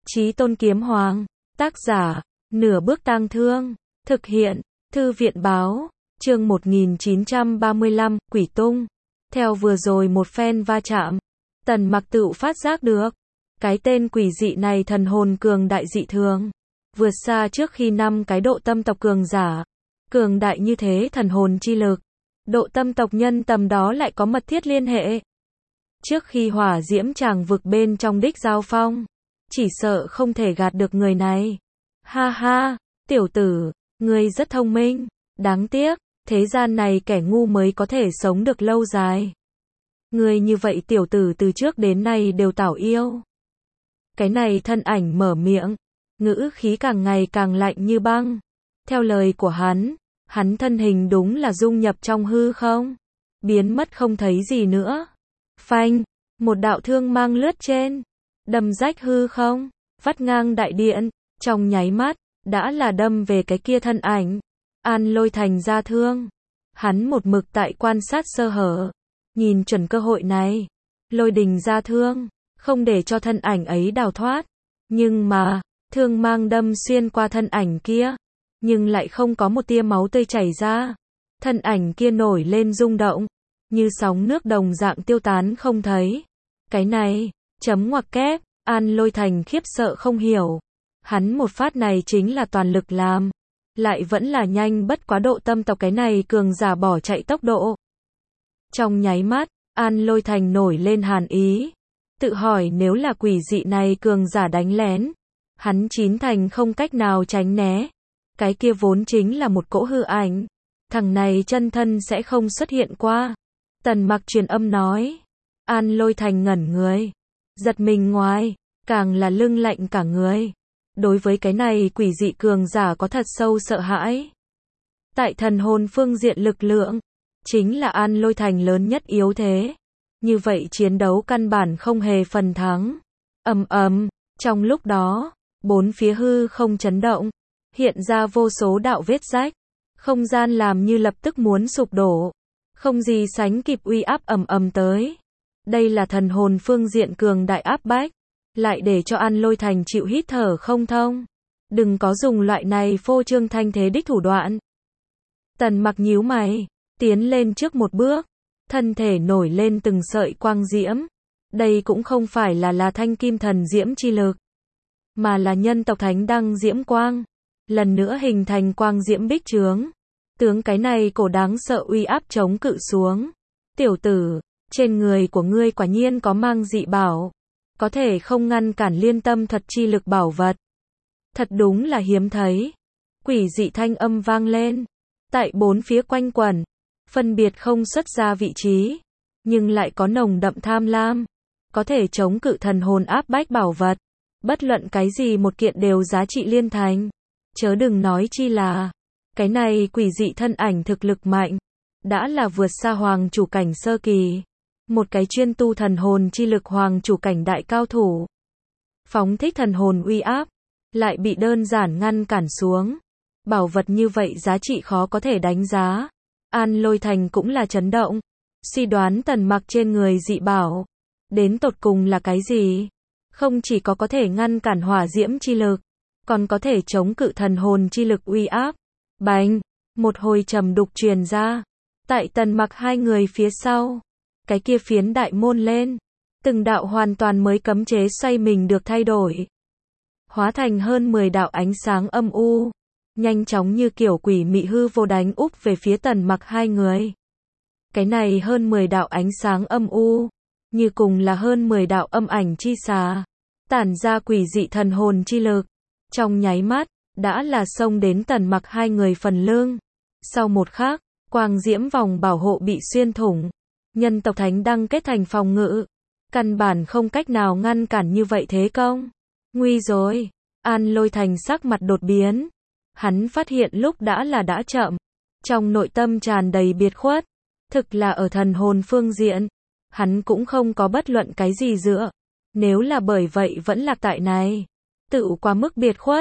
Chí Tôn Kiếm Hoàng, tác giả, Nửa Bước Tang Thương, thực hiện, Thư viện báo, chương 1935, Quỷ Tung. Theo vừa rồi một phen va chạm, Tần Mặc tự phát giác được, cái tên quỷ dị này thần hồn cường đại dị thường, vượt xa trước khi 5 cái độ tâm tộc cường giả. Cường đại như thế thần hồn chi lực, độ tâm tộc nhân tầm đó lại có mật thiết liên hệ. Trước khi hỏa diễm tràng vực bên trong đích giao phong, chỉ sợ không thể gạt được người này. Ha ha, tiểu tử, ngươi rất thông minh, đáng tiếc, thế gian này kẻ ngu mới có thể sống được lâu dài. Ngươi như vậy tiểu tử từ trước đến nay đều tảo yêu. Cái này thân ảnh mở miệng, ngữ khí càng ngày càng lạnh như băng. Theo lời của hắn thân hình đúng là dung nhập trong hư không, biến mất không thấy gì nữa. Phanh, một đạo thương mang lướt trên, đâm rách hư không, vắt ngang đại điện, trong nháy mắt, đã là đâm về cái kia thân ảnh. An Lôi Thành ra thương. Hắn một mực tại quan sát sơ hở, nhìn chuẩn cơ hội này, lôi đình ra thương, không để cho thân ảnh ấy đào thoát. Nhưng mà, thương mang đâm xuyên qua thân ảnh kia, nhưng lại không có một tia máu tươi chảy ra. Thân ảnh kia nổi lên rung động, như sóng nước đồng dạng tiêu tán không thấy. Cái này, chấm ngoặc kép, An Lôi Thành khiếp sợ không hiểu. Hắn một phát này chính là toàn lực làm, lại vẫn là nhanh bất quá độ tâm tộc cái này cường giả bỏ chạy tốc độ. Trong nháy mắt, An Lôi Thành nổi lên hàn ý, tự hỏi nếu là quỷ dị này cường giả đánh lén, hắn chín thành không cách nào tránh né. Cái kia vốn chính là một cỗ hư ảnh, thằng này chân thân sẽ không xuất hiện qua. Tần Mặc truyền âm nói. An Lôi Thành ngẩn người, giật mình ngoài, càng là lưng lạnh cả người. Đối với cái này quỷ dị cường giả có thật sâu sợ hãi. Tại thần hồn phương diện lực lượng, chính là An Lôi Thành lớn nhất yếu thế. Như vậy chiến đấu căn bản không hề phần thắng. Ầm ầm, trong lúc đó, bốn phía hư không chấn động, hiện ra vô số đạo vết rách, không gian làm như lập tức muốn sụp đổ, không gì sánh kịp uy áp ầm ầm tới. Đây là thần hồn phương diện cường đại áp bách, lại để cho An Lôi Thành chịu hít thở không thông. Đừng có dùng loại này phô trương thanh thế đích thủ đoạn. Tần Mặc nhíu mày, tiến lên trước một bước, thân thể nổi lên từng sợi quang diễm. Đây cũng không phải là thanh kim thần diễm chi lực, mà là nhân tộc thánh đăng diễm quang. Lần nữa hình thành quang diễm bích trướng. Tướng cái này cổ đáng sợ uy áp chống cự xuống. Tiểu tử, trên người của ngươi quả nhiên có mang dị bảo, có thể không ngăn cản liên tâm thuật chi lực bảo vật. Thật đúng là hiếm thấy. Quỷ dị thanh âm vang lên, tại bốn phía quanh quẩn, phân biệt không xuất ra vị trí, nhưng lại có nồng đậm tham lam, có thể chống cự thần hồn áp bách bảo vật. Bất luận cái gì một kiện đều giá trị liên thành. Chớ đừng nói chi là, cái này quỷ dị thân ảnh thực lực mạnh, đã là vượt xa hoàng chủ cảnh sơ kỳ. Một cái chuyên tu thần hồn chi lực hoàng chủ cảnh đại cao thủ. Phóng thích thần hồn uy áp, lại bị đơn giản ngăn cản xuống. Bảo vật như vậy giá trị khó có thể đánh giá. An Lôi Thành cũng là chấn động, suy đoán Tần Mặc trên người dị bảo, đến tột cùng là cái gì? Không chỉ có thể ngăn cản hỏa diễm chi lực, còn có thể chống cự thần hồn chi lực uy áp. Bành, một hồi trầm đục truyền ra, tại Tần Mặc hai người phía sau, cái kia phiến đại môn lên, từng đạo hoàn toàn mới cấm chế xoay mình được thay đổi, hóa thành hơn 10 đạo ánh sáng âm u, nhanh chóng như kiểu quỷ mị hư vô đánh úp về phía Tần Mặc hai người. Cái này hơn 10 đạo ánh sáng âm u, như cùng là hơn 10 đạo âm ảnh chi xà, tản ra quỷ dị thần hồn chi lực, trong nháy mắt, đã là xông đến Tần Mặc hai người phần lưng. Sau một khắc, quang diễm vòng bảo hộ bị xuyên thủng, nhân tộc thánh đăng kết thành phòng ngự, căn bản không cách nào ngăn cản như vậy thế công. Nguy rồi, An Lôi Thành sắc mặt đột biến, hắn phát hiện lúc đã chậm, trong nội tâm tràn đầy biệt khuất, thực là ở thần hồn phương diện, hắn cũng không có bất luận cái gì dựa, nếu là bởi vậy vẫn lạc tại này, tự quá mức biệt khuất.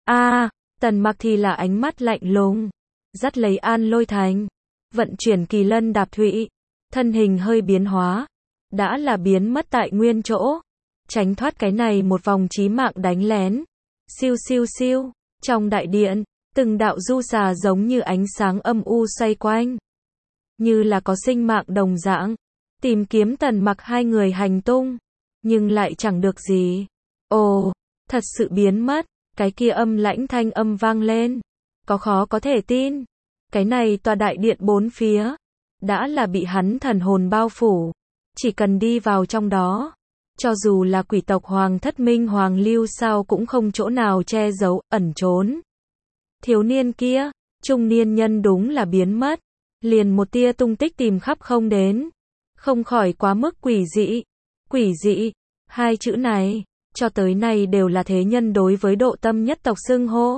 Tần Mặc thì là ánh mắt lạnh lùng, dắt lấy An Lôi Thành, vận chuyển kỳ lân đạp thụy, thân hình hơi biến hóa, đã là biến mất tại nguyên chỗ. tránh thoát cái này một vòng chí mạng đánh lén. Siêu siêu siêu, trong đại điện, từng đạo du xà giống như ánh sáng âm u xoay quanh. Như là có sinh mạng đồng dạng, tìm kiếm Tần Mặc hai người hành tung, nhưng lại chẳng được gì. Ồ, thật sự biến mất, cái kia âm lãnh thanh âm vang lên. Có khó có thể tin, cái này tòa đại điện bốn phía, đã là bị hắn thần hồn bao phủ. Chỉ cần đi vào trong đó, cho dù là quỷ tộc Hoàng Thất Minh Hoàng Lưu sao cũng không chỗ nào che giấu, ẩn trốn. Thiếu niên kia, trung niên nhân đúng là biến mất, liền một tia tung tích tìm khắp không đến. Không khỏi quá mức quỷ dị. Quỷ dị, hai chữ này, cho tới nay đều là thế nhân đối với độ tâm nhất tộc xưng hô.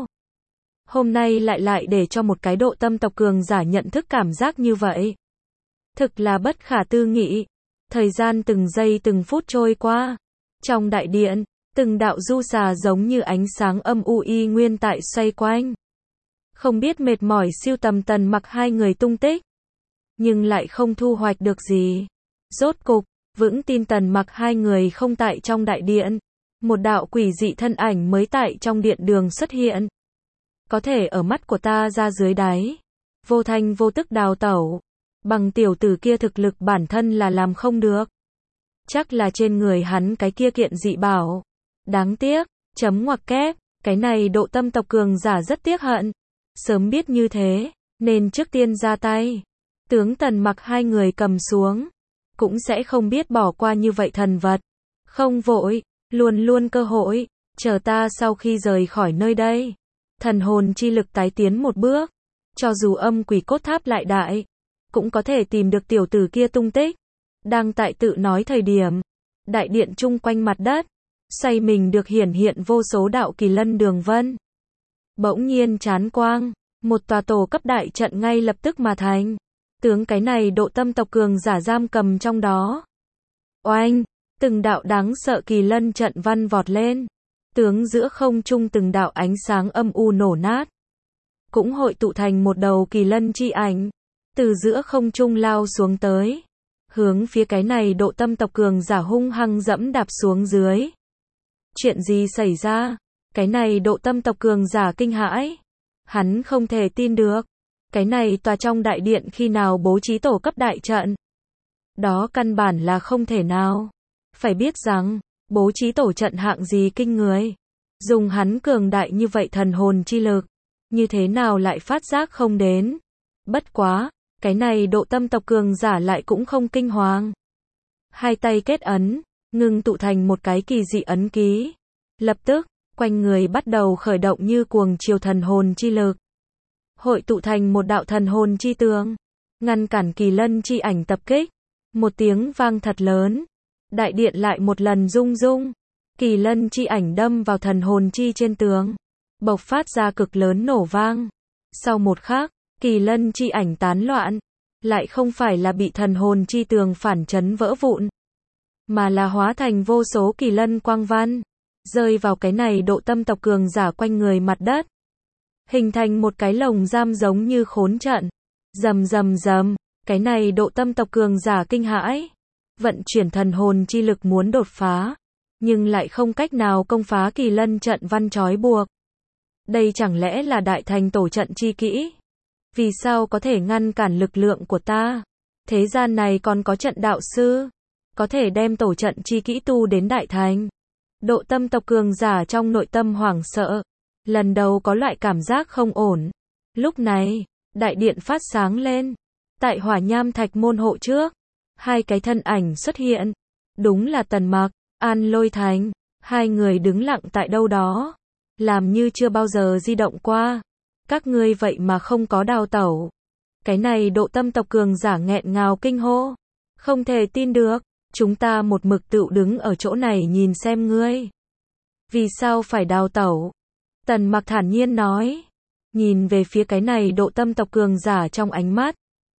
Hôm nay lại để cho một cái độ tâm tộc cường giả nhận thức cảm giác như vậy. Thực là bất khả tư nghị. Thời gian từng giây từng phút trôi qua. Trong đại điện, từng đạo du xà giống như ánh sáng âm u y nguyên tại xoay quanh. Không biết mệt mỏi siêu tầm Tần Mặc hai người tung tích, nhưng lại không thu hoạch được gì. Rốt cục, vững tin Tần Mặc hai người không tại trong đại điện. Một đạo quỷ dị thân ảnh mới tại trong điện đường xuất hiện. Có thể ở mắt của ta ra dưới đáy, vô thanh vô tức đào tẩu. Bằng tiểu tử kia thực lực bản thân là làm không được. Chắc là trên người hắn cái kia kiện dị bảo. Đáng tiếc, chấm ngoặc kép, cái này độ tâm tộc cường giả rất tiếc hận. Sớm biết như thế, nên trước tiên ra tay. Tướng Tần Mặc hai người cầm xuống, cũng sẽ không biết bỏ qua như vậy thần vật. Không vội, luôn luôn cơ hội, chờ ta sau khi rời khỏi nơi đây. Thần hồn chi lực tái tiến một bước, cho dù âm quỷ cốt tháp lại đại, cũng có thể tìm được tiểu tử kia tung tích. Đang tại tự nói thời điểm, đại điện chung quanh mặt đất, xoay mình được hiển hiện vô số đạo kỳ lân đường vân. Bỗng nhiên chán quang, một tòa tổ cấp đại trận ngay lập tức mà thành. Tướng cái này độ tâm tộc cường giả giam cầm trong đó. Oanh, từng đạo đáng sợ kỳ lân trận văn vọt lên. Tướng giữa không trung từng đạo ánh sáng âm u nổ nát. Cũng hội tụ thành một đầu kỳ lân chi ảnh. Từ giữa không trung lao xuống tới. Hướng phía cái này độ tâm tộc cường giả hung hăng dẫm đạp xuống dưới. Chuyện gì xảy ra? Cái này độ tâm tộc cường giả kinh hãi. Hắn không thể tin được. Cái này tòa trong đại điện khi nào bố trí tổ cấp đại trận. Đó căn bản là không thể nào. Phải biết rằng, bố trí tổ trận hạng gì kinh người. Dùng hắn cường đại như vậy thần hồn chi lực. Như thế nào lại phát giác không đến. Bất quá, cái này độ tâm tộc cường giả lại cũng không kinh hoàng. Hai tay kết ấn, ngưng tụ thành một cái kỳ dị ấn ký. Lập tức, quanh người bắt đầu khởi động như cuồng chiều thần hồn chi lực. Hội tụ thành một đạo thần hồn chi tường, ngăn cản kỳ lân chi ảnh tập kích. Một tiếng vang thật lớn, đại điện lại một lần rung rung. Kỳ lân chi ảnh đâm vào thần hồn chi trên tường, bộc phát ra cực lớn nổ vang. Sau một khắc, kỳ lân chi ảnh tán loạn, lại không phải là bị thần hồn chi tường phản chấn vỡ vụn, mà là hóa thành vô số kỳ lân quang văn, rơi vào cái này độ tâm tộc cường giả quanh người mặt đất. Hình thành một cái lồng giam giống như khốn trận. Rầm rầm rầm, cái này độ tâm tộc cường giả kinh hãi. Vận chuyển thần hồn chi lực muốn đột phá, nhưng lại không cách nào công phá kỳ lân trận văn trói buộc. Đây chẳng lẽ là đại thành tổ trận chi kỹ? Vì sao có thể ngăn cản lực lượng của ta? Thế gian này còn có trận đạo sư, có thể đem tổ trận chi kỹ tu đến đại thành. Độ tâm tộc cường giả trong nội tâm hoảng sợ. Lần đầu có loại cảm giác không ổn. Lúc này, đại điện phát sáng lên. Tại hỏa nham thạch môn hộ trước, hai cái thân ảnh xuất hiện. Đúng là Tần Mặc, An Lôi Thành. Hai người đứng lặng tại đâu đó, làm như chưa bao giờ di động qua. Các ngươi vậy mà không có đào tẩu. Cái này độ tâm tộc cường giả nghẹn ngào kinh hô. Không thể tin được, chúng ta một mực tựu đứng ở chỗ này nhìn xem ngươi. Vì sao phải đào tẩu? Tần Mặc thản nhiên nói. Nhìn về phía cái này độ tâm tộc cường giả trong ánh mắt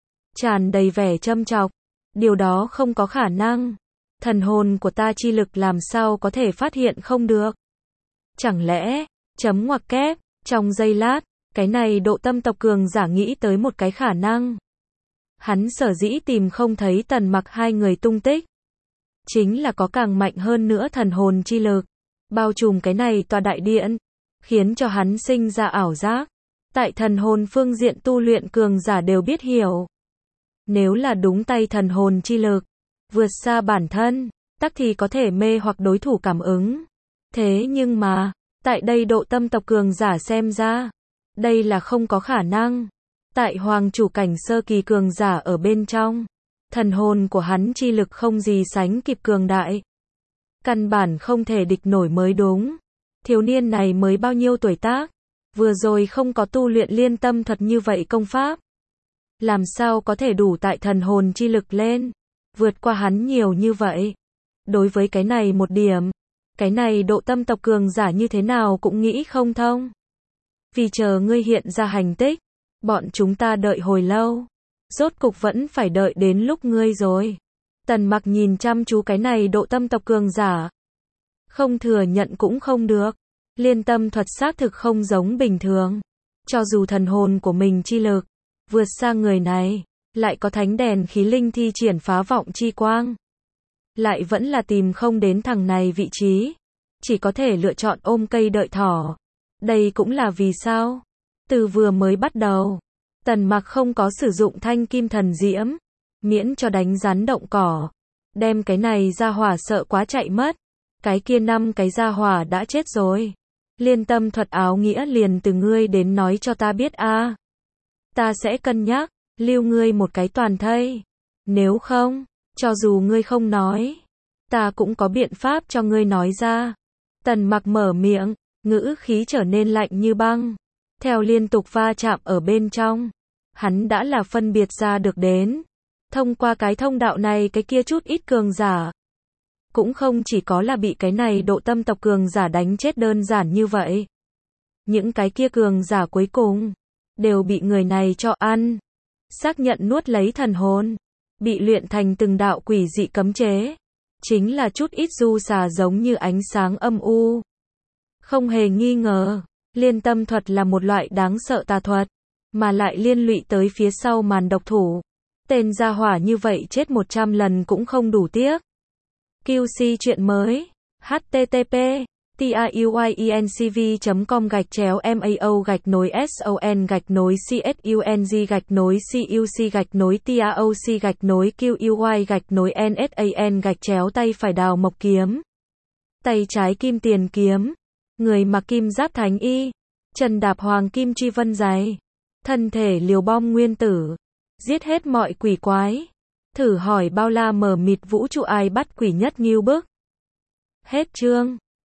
tràn đầy vẻ châm chọc. Điều đó không có khả năng. Thần hồn của ta chi lực làm sao có thể phát hiện không được? Chẳng lẽ, chấm ngoặc kép, trong giây lát, cái này độ tâm tộc cường giả nghĩ tới một cái khả năng. Hắn sở dĩ tìm không thấy Tần Mặc hai người tung tích. chính là có càng mạnh hơn nữa thần hồn chi lực, bao trùm cái này tòa đại điện, khiến cho hắn sinh ra ảo giác. Tại thần hồn phương diện tu luyện cường giả đều biết hiểu. Nếu là đúng tay thần hồn chi lực, vượt xa bản thân, tắc thì có thể mê hoặc đối thủ cảm ứng. Thế nhưng mà, tại đây độ tâm tộc cường giả xem ra, đây là không có khả năng. Tại hoàng chủ cảnh sơ kỳ cường giả ở bên trong, thần hồn của hắn chi lực không gì sánh kịp cường đại. Căn bản không thể địch nổi mới đúng. Thiếu niên này mới bao nhiêu tuổi tác, vừa rồi không có tu luyện liên tâm thuật như vậy công pháp. Làm sao có thể đủ tại thần hồn chi lực lên, vượt qua hắn nhiều như vậy. Đối với cái này một điểm, cái này độ tâm tộc cường giả như thế nào cũng nghĩ không thông. Vì chờ ngươi hiện ra hành tích, bọn chúng ta đợi hồi lâu, rốt cục vẫn phải đợi đến lúc ngươi rồi. Tần Mặc nhìn chăm chú cái này độ tâm tộc cường giả. Không thừa nhận cũng không được. Liên tâm thuật xác thực không giống bình thường. Cho dù thần hồn của mình chi lực vượt xa người này, lại có thánh đèn khí linh thi triển phá vọng chi quang, lại vẫn là tìm không đến thằng này vị trí. Chỉ có thể lựa chọn ôm cây đợi thỏ. Đây cũng là vì sao, từ vừa mới bắt đầu, Tần Mặc không có sử dụng thanh kim thần diễm, miễn cho đánh rắn động cỏ. Đem cái này ra hỏa sợ quá chạy mất. Cái kia 5 cái ra hỏa đã chết rồi. Liên tâm thuật áo nghĩa liền từ ngươi đến nói cho ta biết a. Ta sẽ cân nhắc, lưu ngươi một cái toàn thây. Nếu không, cho dù ngươi không nói, ta cũng có biện pháp cho ngươi nói ra. Tần Mặc mở miệng, ngữ khí trở nên lạnh như băng. Theo liên tục va chạm ở bên trong, hắn đã là phân biệt ra được đến. Thông qua cái thông đạo này cái kia chút ít cường giả, cũng không chỉ có là bị cái này độ tâm tộc cường giả đánh chết đơn giản như vậy. Những cái kia cường giả cuối cùng, đều bị người này cho ăn. Xác nhận nuốt lấy thần hồn, bị luyện thành từng đạo quỷ dị cấm chế. Chính là chút ít du xà giống như ánh sáng âm u. Không hề nghi ngờ, liên tâm thuật là một loại đáng sợ tà thuật, mà lại liên lụy tới phía sau màn độc thủ. Tên gia hỏa như vậy chết 100 lần cũng không đủ tiếc. QC chuyện mới. http truy.mao.gạch chéo MAO.cuc.TAOC-CUC-NSAN-QUY-NSAN tay phải đào mộc kiếm. Tay trái kim tiền kiếm. Người mặc kim giáp thánh y. Chân đạp hoàng kim truy vân giày. Thân thể liều bom nguyên tử. Giết hết mọi quỷ quái. Thử hỏi bao la mờ mịt vũ trụ ai bắt quỷ nhất Ngưu Bức. Hết chương.